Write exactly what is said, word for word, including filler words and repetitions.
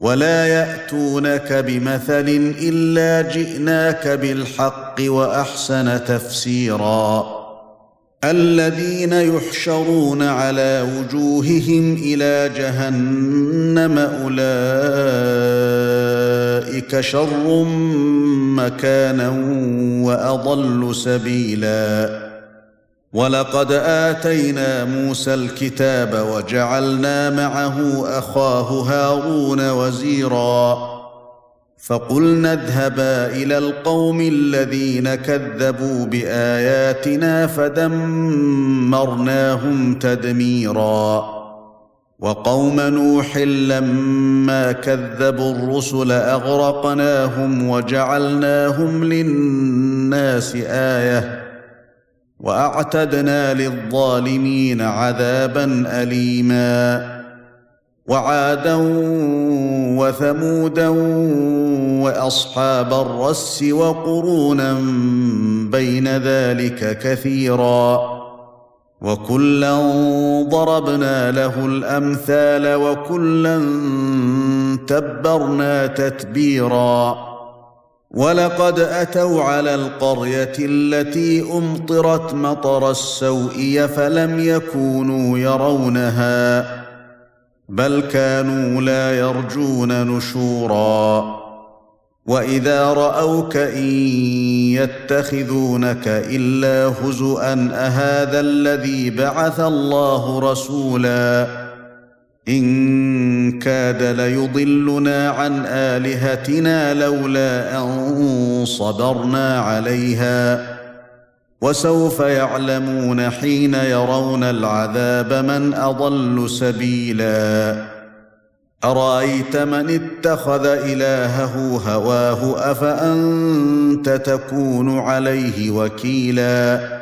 ولا يأتونك بمثل إلا جئناك بالحق وأحسن تفسيرا الذين يحشرون على وجوههم إلى جهنم أولئك شر مكانا وأضل سبيلا ولقد آتينا موسى الكتاب وجعلنا معه أخاه هارون وزيرا فقلنا اذهبا إلى القوم الذين كذبوا بآياتنا فدمرناهم تدميرا وقوم نوح لما كذبوا الرسل أغرقناهم وجعلناهم للناس آية وأعتدنا للظالمين عذابا أليما وعادا وثمودا وأصحاب الرس وقرونا بين ذلك كثيرا وكلا ضربنا له الأمثال وكلا تبرنا تتبيرا ولقد أتوا على القرية التي أمطرت مطر السوء فلم يكونوا يرونها بل كانوا لا يرجون نشورا وإذا رأوك إن يتخذونك إلا هزؤا أهذا الذي بعث الله رسولا إن كاد ليضلنا عن آلهتنا لولا أن صبرنا عليها وسوف يعلمون حين يرون العذاب من أضل سبيلا أرأيت من اتخذ إلهه هواه أفأنت تكون عليه وكيلا